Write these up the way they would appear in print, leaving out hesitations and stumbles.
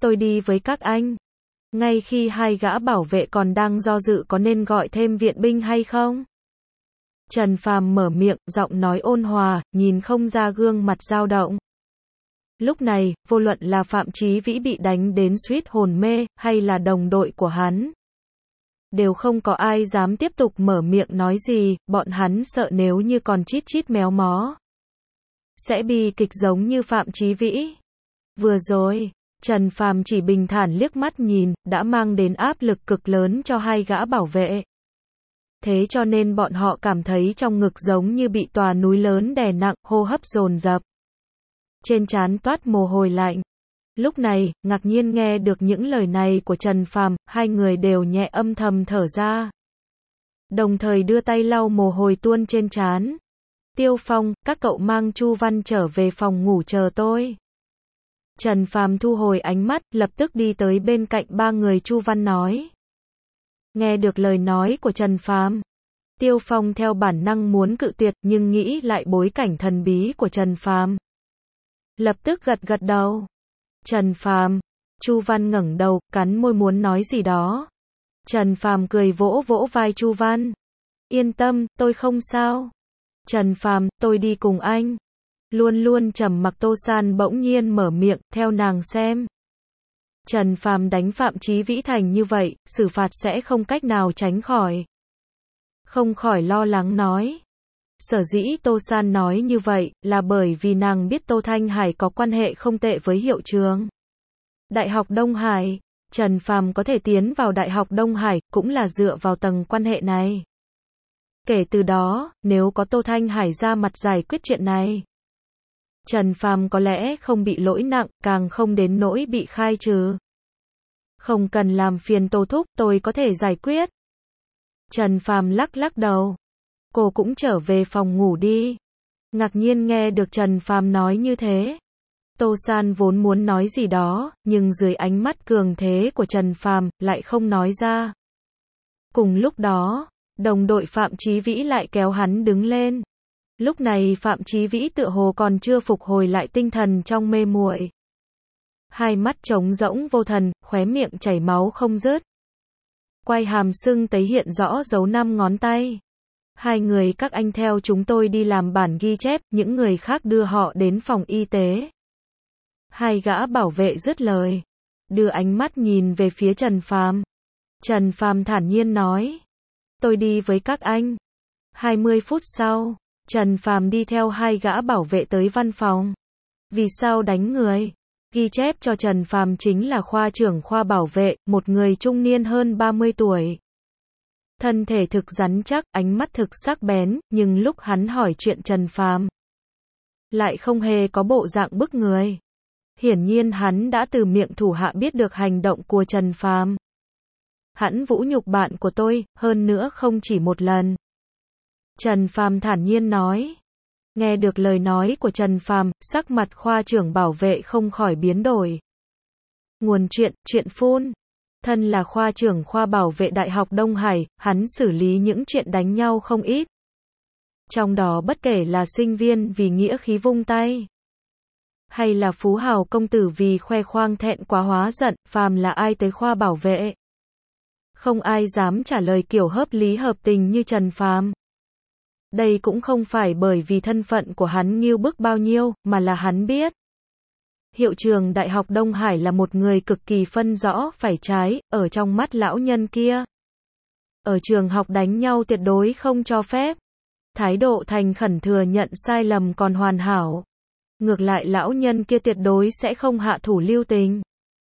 tôi đi với các anh. Ngay khi hai gã bảo vệ còn đang do dự có nên gọi thêm viện binh hay không. Trần Phàm mở miệng, giọng nói ôn hòa, nhìn không ra gương mặt dao động. Lúc này, vô luận là Phạm Chí Vĩ bị đánh đến suýt hồn mê, hay là đồng đội của hắn, đều không có ai dám tiếp tục mở miệng nói gì, bọn hắn sợ nếu như còn chít chít méo mó, sẽ bi kịch giống như Phạm Chí Vĩ. Vừa rồi, Trần Phàm chỉ bình thản liếc mắt nhìn, đã mang đến áp lực cực lớn cho hai gã bảo vệ. Thế cho nên bọn họ cảm thấy trong ngực giống như bị tòa núi lớn đè nặng, hô hấp dồn dập. Trên trán toát mồ hôi lạnh. Lúc này, ngạc nhiên nghe được những lời này của Trần Phàm, hai người đều nhẹ âm thầm thở ra. Đồng thời đưa tay lau mồ hôi tuôn trên trán. Tiêu Phong, các cậu mang Chu Văn trở về phòng ngủ chờ tôi. Trần Phàm thu hồi ánh mắt, lập tức đi tới bên cạnh ba người Chu Văn nói. Nghe được lời nói của Trần Phàm, Tiêu Phong theo bản năng muốn cự tuyệt nhưng nghĩ lại bối cảnh thần bí của Trần Phàm. Lập tức gật gật đầu. Trần Phàm, Chu Văn ngẩng đầu, cắn môi muốn nói gì đó. Trần Phàm cười vỗ vỗ vai Chu Văn. Yên tâm, tôi không sao. Trần Phàm, tôi đi cùng anh. Luôn luôn trầm mặc Tô San bỗng nhiên mở miệng, theo nàng xem. Trần Phàm đánh Phạm Chí Vĩ thành như vậy, xử phạt sẽ không cách nào tránh khỏi. Không khỏi lo lắng nói. Sở dĩ Tô San nói như vậy, là bởi vì nàng biết Tô Thanh Hải có quan hệ không tệ với hiệu trường Đại học Đông Hải. Trần Phàm có thể tiến vào Đại học Đông Hải, cũng là dựa vào tầng quan hệ này. Kể từ đó, nếu có Tô Thanh Hải ra mặt giải quyết chuyện này, Trần Phàm có lẽ không bị lỗi nặng, càng không đến nỗi bị khai trừ. Không cần làm phiền Tô thúc, tôi có thể giải quyết. Trần Phàm lắc lắc đầu. Cô cũng trở về phòng ngủ đi. Ngạc nhiên nghe được Trần Phàm nói như thế. Tô San vốn muốn nói gì đó, nhưng dưới ánh mắt cường thế của Trần Phàm, lại không nói ra. Cùng lúc đó, đồng đội Phạm Chí Vĩ lại kéo hắn đứng lên. Lúc này Phạm Chí Vĩ tựa hồ còn chưa phục hồi lại tinh thần trong mê muội. Hai mắt trống rỗng vô thần, khóe miệng chảy máu không dứt. Quai hàm sưng tấy hiện rõ dấu 5 ngón tay. Hai người các anh theo chúng tôi đi làm bản ghi chép, những người khác đưa họ đến phòng y tế. Hai gã bảo vệ dứt lời, đưa ánh mắt nhìn về phía Trần Phàm. Trần Phàm thản nhiên nói. Tôi đi với các anh. 20 phút sau, Trần Phàm đi theo hai gã bảo vệ tới văn phòng. Vì sao đánh người? Ghi chép cho Trần Phàm chính là khoa trưởng khoa bảo vệ, một người trung niên hơn 30 tuổi. Thân thể thực rắn chắc, ánh mắt thực sắc bén, nhưng lúc hắn hỏi chuyện Trần Phàm, lại không hề có bộ dạng bức người. Hiển nhiên hắn đã từ miệng thủ hạ biết được hành động của Trần Phàm. Hắn vũ nhục bạn của tôi, hơn nữa không chỉ một lần. Trần Phàm thản nhiên nói. Nghe được lời nói của Trần Phàm, sắc mặt khoa trưởng bảo vệ không khỏi biến đổi. Nguồn chuyện phun. Thân là khoa trưởng khoa bảo vệ Đại học Đông Hải, hắn xử lý những chuyện đánh nhau không ít. Trong đó bất kể là sinh viên vì nghĩa khí vung tay, hay là phú hào công tử vì khoe khoang thẹn quá hóa giận, phàm là ai tới khoa bảo vệ, không ai dám trả lời kiểu hợp lý hợp tình như Trần Phàm. Đây cũng không phải bởi vì thân phận của hắn nghêu bức bao nhiêu, mà là hắn biết. Hiệu trường Đại học Đông Hải là một người cực kỳ phân rõ phải trái, ở trong mắt lão nhân kia. Ở trường học đánh nhau tuyệt đối không cho phép. Thái độ thành khẩn thừa nhận sai lầm còn hoàn hảo. Ngược lại lão nhân kia tuyệt đối sẽ không hạ thủ lưu tình.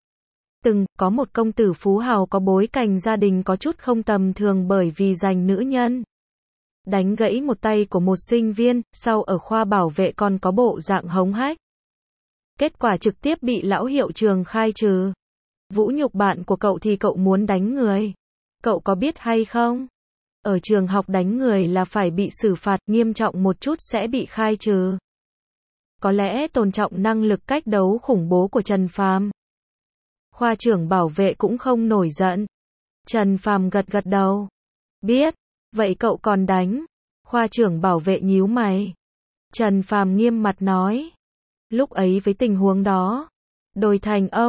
Có một công tử phú hào có bối cảnh gia đình có chút không tầm thường bởi vì giành nữ nhân. Đánh gãy một tay của một sinh viên, sau ở khoa bảo vệ còn có bộ dạng hống hách. Kết quả trực tiếp bị lão hiệu trường khai trừ. Vũ nhục bạn của cậu thì cậu muốn đánh người. Cậu có biết hay không? Ở trường học đánh người là phải bị xử phạt, nghiêm trọng một chút sẽ bị khai trừ. Có lẽ tôn trọng năng lực cách đấu khủng bố của Trần Phàm. Khoa trưởng bảo vệ cũng không nổi giận. Trần Phàm gật gật đầu. Biết, vậy cậu còn đánh? Khoa trưởng bảo vệ nhíu mày. Trần Phàm nghiêm mặt nói. Lúc ấy với tình huống đó, đổi thành ông,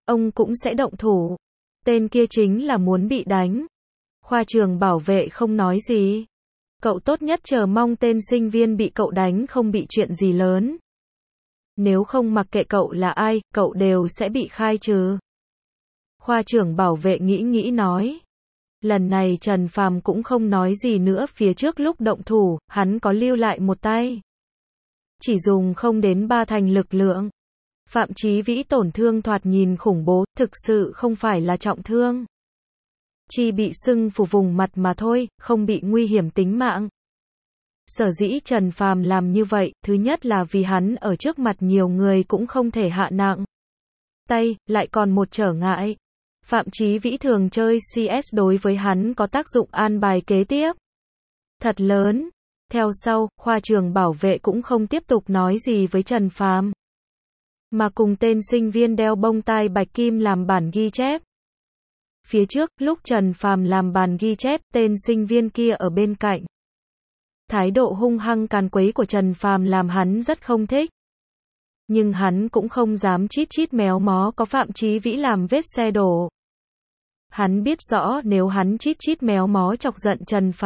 ông cũng sẽ động thủ. Tên kia chính là muốn bị đánh. Khoa trường bảo vệ không nói gì. Cậu tốt nhất chờ mong tên sinh viên bị cậu đánh không bị chuyện gì lớn. Nếu không mặc kệ cậu là ai, cậu đều sẽ bị khai trừ. Khoa trưởng bảo vệ nghĩ nói. Lần này Trần Phàm cũng không nói gì nữa, phía trước lúc động thủ, hắn có lưu lại một tay. Chỉ dùng không đến 3/10 lực lượng. Phạm Chí Vĩ tổn thương thoạt nhìn khủng bố, thực sự không phải là trọng thương. Chỉ bị sưng phù vùng mặt mà thôi, không bị nguy hiểm tính mạng. Sở dĩ Trần Phàm làm như vậy, thứ nhất là vì hắn ở trước mặt nhiều người cũng không thể hạ nặng tay, lại còn một trở ngại. Phạm Chí Vĩ thường chơi CS đối với hắn có tác dụng an bài kế tiếp thật lớn. Theo sau, khoa trường bảo vệ cũng không tiếp tục nói gì với Trần Phàm, mà cùng tên sinh viên đeo bông tai bạch kim làm bản ghi chép. Phía trước, lúc Trần Phàm làm bản ghi chép, tên sinh viên kia ở bên cạnh. Thái độ hung hăng càn quấy của Trần Phàm làm hắn rất không thích. Nhưng hắn cũng không dám chít méo mó có Phạm Chí Vĩ làm vết xe đổ. Hắn biết rõ nếu hắn chít méo mó chọc giận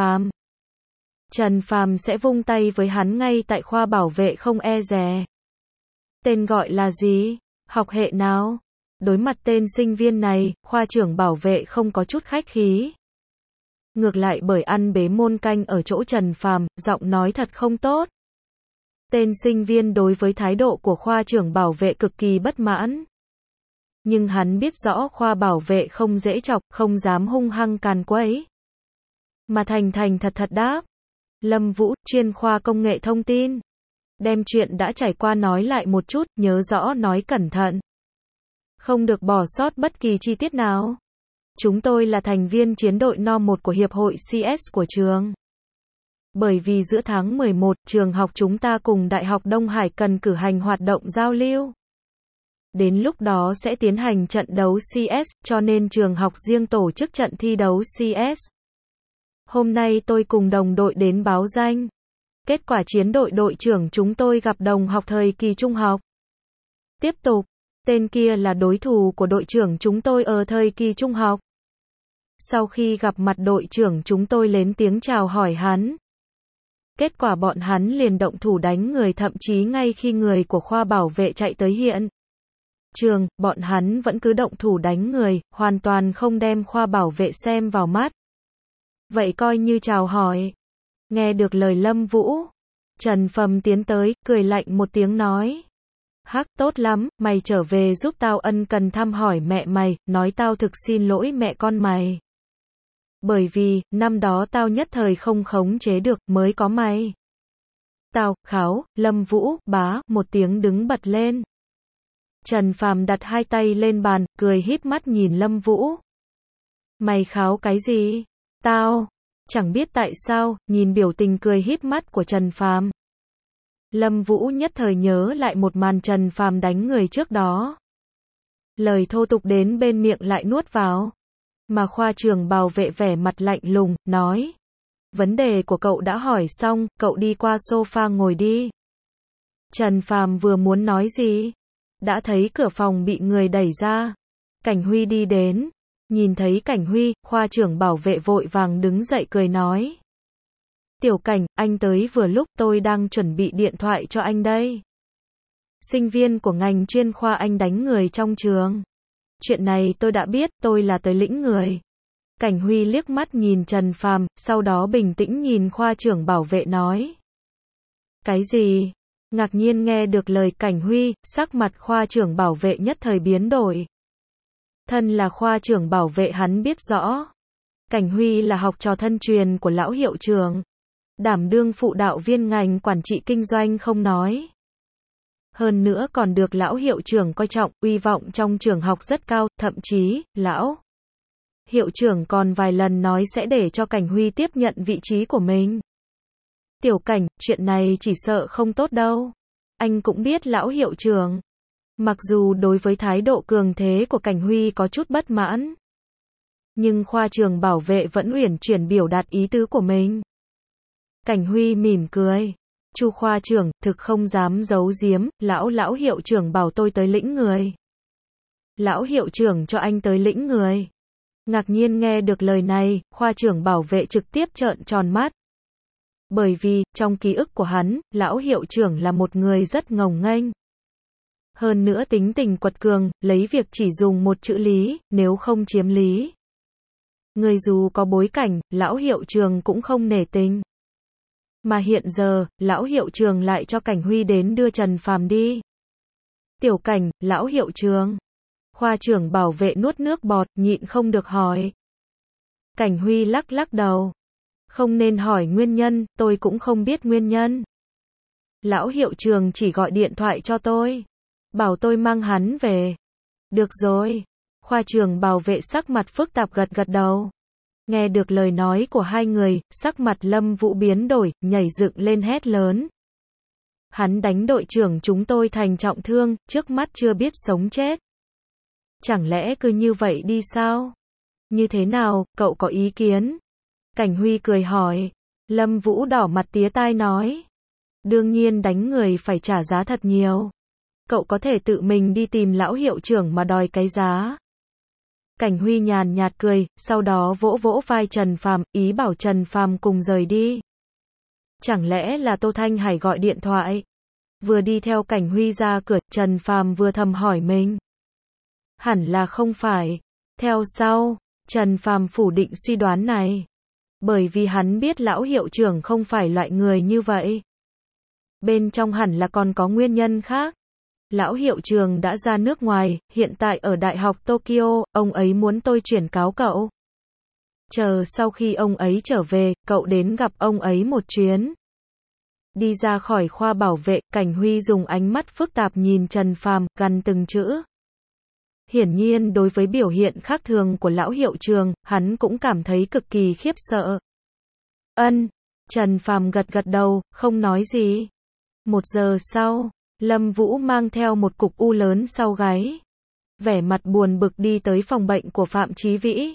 Trần Phàm sẽ vung tay với hắn ngay tại khoa bảo vệ không e dè. Tên gọi là gì? Học hệ nào? Đối mặt tên sinh viên này, khoa trưởng bảo vệ không có chút khách khí. Ngược lại bởi ăn bế môn canh ở chỗ Trần Phàm, giọng nói thật không tốt. Tên sinh viên đối với thái độ của khoa trưởng bảo vệ cực kỳ bất mãn. Nhưng hắn biết rõ khoa bảo vệ không dễ chọc, không dám hung hăng càn quấy. Mà thành thật đáp. Lâm Vũ, chuyên khoa công nghệ thông tin. Đem chuyện đã trải qua nói lại một chút, nhớ rõ nói cẩn thận. Không được bỏ sót bất kỳ chi tiết nào. Chúng tôi là thành viên chiến đội No.1 của Hiệp hội CS của trường. Bởi vì giữa tháng 11, trường học chúng ta cùng Đại học Đông Hải cần cử hành hoạt động giao lưu. Đến lúc đó sẽ tiến hành trận đấu CS, cho nên trường học riêng tổ chức trận thi đấu CS. Hôm nay tôi cùng đồng đội đến báo danh. Kết quả chiến đội đội trưởng chúng tôi gặp đồng học thời kỳ trung học. Tiếp tục, tên kia là đối thủ của đội trưởng chúng tôi ở thời kỳ trung học. Sau khi gặp mặt đội trưởng chúng tôi lên tiếng chào hỏi hắn. Kết quả bọn hắn liền động thủ đánh người, thậm chí ngay khi người của khoa bảo vệ chạy tới hiện trường, bọn hắn vẫn cứ động thủ đánh người, hoàn toàn không đem khoa bảo vệ xem vào mắt. Vậy coi như chào hỏi. Nghe được lời Lâm Vũ, Trần Phàm tiến tới, cười lạnh một tiếng nói. Hắc, tốt lắm, mày trở về giúp tao ân cần thăm hỏi mẹ mày, nói tao thực xin lỗi mẹ con mày. Bởi vì, năm đó tao nhất thời không khống chế được, mới có mày. Tao, kháo, Lâm Vũ, bá, một tiếng đứng bật lên. Trần Phàm đặt hai tay lên bàn, cười híp mắt nhìn Lâm Vũ. Mày kháo cái gì? Tao, chẳng biết tại sao, nhìn biểu tình cười híp mắt của Trần Phàm. Lâm Vũ nhất thời nhớ lại một màn Trần Phàm đánh người trước đó. Lời thô tục đến bên miệng lại nuốt vào. Mà khoa trưởng bảo vệ vẻ mặt lạnh lùng, nói. Vấn đề của cậu đã hỏi xong, cậu đi qua sofa ngồi đi. Trần Phàm vừa muốn nói gì, đã thấy cửa phòng bị người đẩy ra. Cảnh Huy đi đến. Nhìn thấy Cảnh Huy, khoa trưởng bảo vệ vội vàng đứng dậy cười nói. Tiểu Cảnh, anh tới vừa lúc, tôi đang chuẩn bị điện thoại cho anh đây. Sinh viên của ngành chuyên khoa anh đánh người trong trường. Chuyện này tôi đã biết, tôi là tới lĩnh người. Cảnh Huy liếc mắt nhìn Trần Phàm, sau đó bình tĩnh nhìn khoa trưởng bảo vệ nói. Cái gì? Ngạc nhiên nghe được lời Cảnh Huy, sắc mặt khoa trưởng bảo vệ nhất thời biến đổi. Thân là khoa trưởng bảo vệ hắn biết rõ. Cảnh Huy là học trò thân truyền của lão hiệu trưởng. Đảm đương phụ đạo viên ngành quản trị kinh doanh không nói. Hơn nữa còn được lão hiệu trưởng coi trọng, uy vọng trong trường học rất cao, thậm chí, lão hiệu trưởng còn vài lần nói sẽ để cho Cảnh Huy tiếp nhận vị trí của mình. Tiểu Cảnh, chuyện này chỉ sợ không tốt đâu. Anh cũng biết lão hiệu trưởng. Mặc dù đối với thái độ cường thế của Cảnh Huy có chút bất mãn. Nhưng khoa trưởng bảo vệ vẫn uyển chuyển biểu đạt ý tứ của mình. Cảnh Huy mỉm cười. Chu khoa trưởng, thực không dám giấu giếm, lão hiệu trưởng bảo tôi tới lĩnh người. Lão hiệu trưởng cho anh tới lĩnh người. Ngạc nhiên nghe được lời này, khoa trưởng bảo vệ trực tiếp trợn tròn mắt. Bởi vì, trong ký ức của hắn, lão hiệu trưởng là một người rất ngông nghênh. Hơn nữa tính tình quật cường, lấy việc chỉ dùng một chữ lý, nếu không chiếm lý. Người dù có bối cảnh, lão hiệu trưởng cũng không nể tình. Mà hiện giờ, lão hiệu trưởng lại cho Cảnh Huy đến đưa Trần Phàm đi. Tiểu Cảnh, lão hiệu trưởng. Khoa trưởng bảo vệ nuốt nước bọt, nhịn không được hỏi. Cảnh Huy lắc lắc đầu. Không nên hỏi nguyên nhân, tôi cũng không biết nguyên nhân. Lão hiệu trưởng chỉ gọi điện thoại cho tôi. Bảo tôi mang hắn về. Được rồi. Khoa trưởng bảo vệ sắc mặt phức tạp gật gật đầu. Nghe được lời nói của hai người, sắc mặt Lâm Vũ biến đổi, nhảy dựng lên hét lớn. Hắn đánh đội trưởng chúng tôi thành trọng thương, trước mắt chưa biết sống chết. Chẳng lẽ cứ như vậy đi sao? Như thế nào, cậu có ý kiến? Cảnh Huy cười hỏi. Lâm Vũ đỏ mặt tía tai nói. Đương nhiên đánh người phải trả giá thật nhiều. Cậu có thể tự mình đi tìm lão hiệu trưởng mà đòi cái giá. Cảnh Huy nhàn nhạt cười, sau đó vỗ vỗ vai Trần Phàm, ý bảo Trần Phàm cùng rời đi. Chẳng lẽ là Tô Thanh Hải gọi điện thoại? Vừa đi theo Cảnh Huy ra cửa, Trần Phàm vừa thầm hỏi mình. Hẳn là không phải. Theo sau, Trần Phàm phủ định suy đoán này. Bởi vì hắn biết lão hiệu trưởng không phải loại người như vậy. Bên trong hẳn là còn có nguyên nhân khác. Lão hiệu trưởng đã ra nước ngoài, hiện tại ở Đại học Tokyo, ông ấy muốn tôi chuyển cáo cậu. Chờ sau khi ông ấy trở về, cậu đến gặp ông ấy một chuyến. Đi ra khỏi khoa bảo vệ, Cảnh Huy dùng ánh mắt phức tạp nhìn Trần Phàm, gằn từng chữ. Hiển nhiên đối với biểu hiện khác thường của lão hiệu trưởng, hắn cũng cảm thấy cực kỳ khiếp sợ. Ân, Trần Phàm gật gật đầu, không nói gì. 1 giờ sau, Lâm Vũ mang theo một cục u lớn sau gáy. Vẻ mặt buồn bực đi tới phòng bệnh của Phạm Chí Vĩ.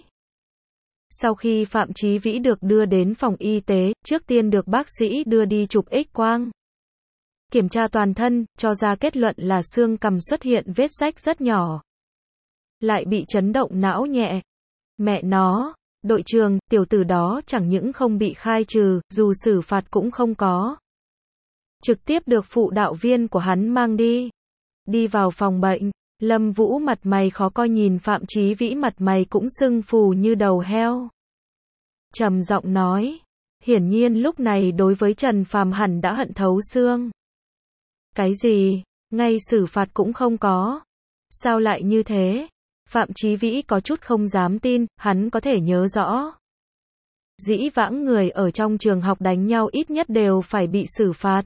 Sau khi Phạm Chí Vĩ được đưa đến phòng y tế, trước tiên được bác sĩ đưa đi chụp X-quang. Kiểm tra toàn thân, cho ra kết luận là xương cằm xuất hiện vết rách rất nhỏ. Lại bị chấn động não nhẹ. Mẹ nó, đội trưởng, tiểu tử đó chẳng những không bị khai trừ, dù xử phạt cũng không có. Trực tiếp được phụ đạo viên của hắn mang đi. Đi vào phòng bệnh, Lâm Vũ mặt mày khó coi nhìn Phạm Chí Vĩ mặt mày cũng sưng phù như đầu heo. Trầm giọng nói. Hiển nhiên lúc này đối với Trần Phàm hẳn đã hận thấu xương. Cái gì? Ngay xử phạt cũng không có. Sao lại như thế? Phạm Chí Vĩ có chút không dám tin, hắn có thể nhớ rõ. Dĩ vãng người ở trong trường học đánh nhau ít nhất đều phải bị xử phạt.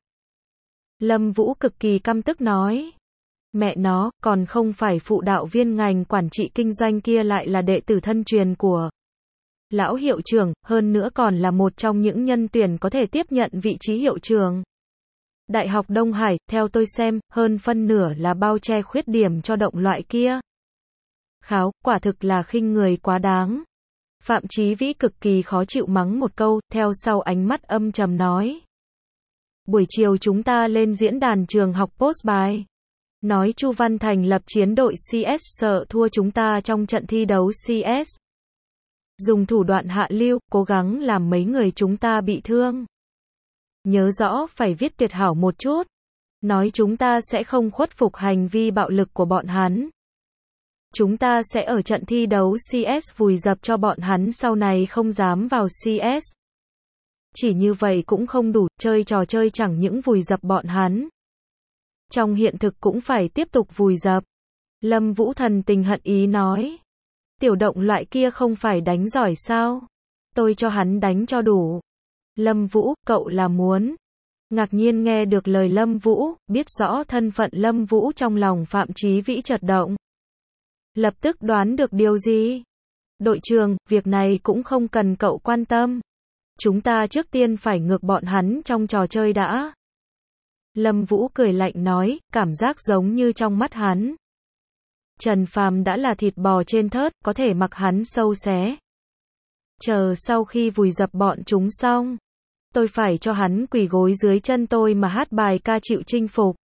Lâm Vũ cực kỳ căm tức nói. Mẹ nó, còn không phải phụ đạo viên ngành quản trị kinh doanh kia lại là đệ tử thân truyền của lão hiệu trưởng, hơn nữa còn là một trong những nhân tuyển có thể tiếp nhận vị trí hiệu trưởng. Đại học Đông Hải, theo tôi xem, hơn phân nửa là bao che khuyết điểm cho động loại kia. Kháo, quả thực là khinh người quá đáng. Phạm Chí Vĩ cực kỳ khó chịu mắng một câu, theo sau ánh mắt âm trầm nói. Buổi chiều chúng ta lên diễn đàn trường học post bài. Nói Chu Văn Thành lập chiến đội CS sợ thua chúng ta trong trận thi đấu CS. Dùng thủ đoạn hạ lưu, cố gắng làm mấy người chúng ta bị thương. Nhớ rõ phải viết tuyệt hảo một chút. Nói chúng ta sẽ không khuất phục hành vi bạo lực của bọn hắn. Chúng ta sẽ ở trận thi đấu CS vùi dập cho bọn hắn sau này không dám vào CS. Chỉ như vậy cũng không đủ, chơi trò chơi chẳng những vùi dập bọn hắn. Trong hiện thực cũng phải tiếp tục vùi dập. Lâm Vũ thần tình hận ý nói. Tiểu động loại kia không phải đánh giỏi sao? Tôi cho hắn đánh cho đủ. Lâm Vũ, cậu là muốn. Ngạc nhiên nghe được lời Lâm Vũ, biết rõ thân phận Lâm Vũ trong lòng Phạm Chí Vĩ chợt động. Lập tức đoán được điều gì? Đội trưởng, việc này cũng không cần cậu quan tâm. Chúng ta trước tiên phải ngược bọn hắn trong trò chơi đã. Lâm Vũ cười lạnh nói, cảm giác giống như trong mắt hắn. Trần Phàm đã là thịt bò trên thớt, có thể mặc hắn sâu xé. Chờ sau khi vùi dập bọn chúng xong, tôi phải cho hắn quỳ gối dưới chân tôi mà hát bài ca chịu chinh phục.